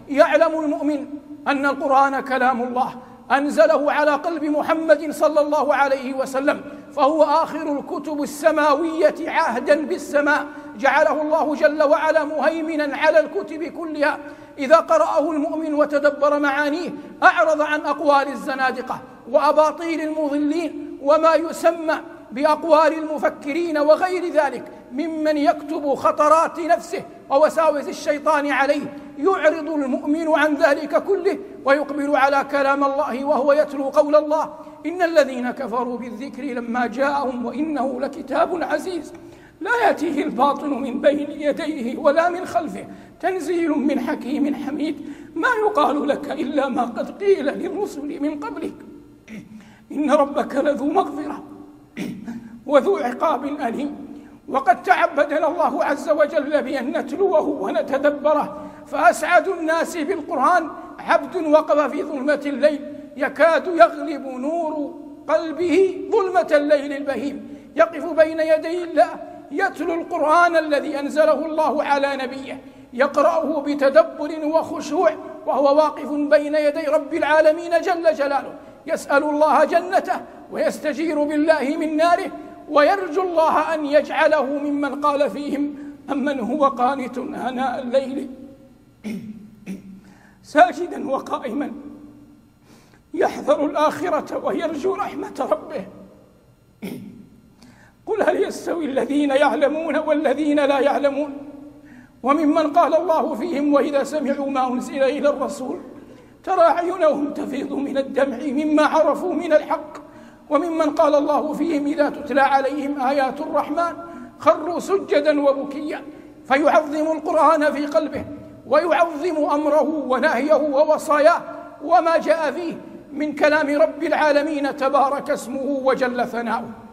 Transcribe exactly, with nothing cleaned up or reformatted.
يعلم المؤمن أن القرآن كلام الله أنزله على قلب محمد صلى الله عليه وسلم، فهو آخر الكتب السماوية عهدا بالسماء، جعله الله جل وعلا مهيمنا على الكتب كلها. إذا قرأه المؤمن وتدبر معانيه أعرض عن أقوال الزنادقة وأباطيل المضلين وما يسمى بأقوال المفكرين وغير ذلك ممن يكتب خطرات نفسه ووساوس الشيطان عليه. يعرض المؤمن عن ذلك كله ويقبل على كلام الله وهو يتلو قول الله: إن الذين كفروا بالذكر لما جاءهم وإنه لكتاب عزيز لا يأتيه الباطل من بين يديه ولا من خلفه تنزيل من حكيم حميد. ما يقال لك إلا ما قد قيل للرسل من قبلك إن ربك لذو مغفرة وذو عقاب أليم. وقد تعبدنا الله عز وجل بأن نتلوه ونتدبره، فأسعد الناس بالقرآن عبد وقف في ظلمة الليل يكاد يغلب نور قلبه ظلمة الليل البهيم، يقف بين يدي الله يتلو القرآن الذي أنزله الله على نبيه، يقرأه بتدبر وخشوع وهو واقف بين يدي رب العالمين جل جلاله، يسأل الله جنته ويستجير بالله من ناره، ويرجو الله أن يجعله ممن قال فيهم: أمن هو قانت آناء الليل ساجدا وقائما يحذر الآخرة ويرجو رحمة ربه. قل هل يستوي الذين يعلمون والذين لا يعلمون؟ وممن قال الله فيهم: وإذا سمعوا ما أنزل إلى الرسول ترى أعينهم تفيض من الدمع مما عرفوا من الحق. وممن قال الله فيهم: إذا تتلى عليهم آيات الرحمن خروا سجدا وبكيا. فيعظم القرآن في قلبه ويعظم أمره ونهيه ووصاياه وما جاء فيه من كلام رب العالمين تبارك اسمه وجل ثناؤه.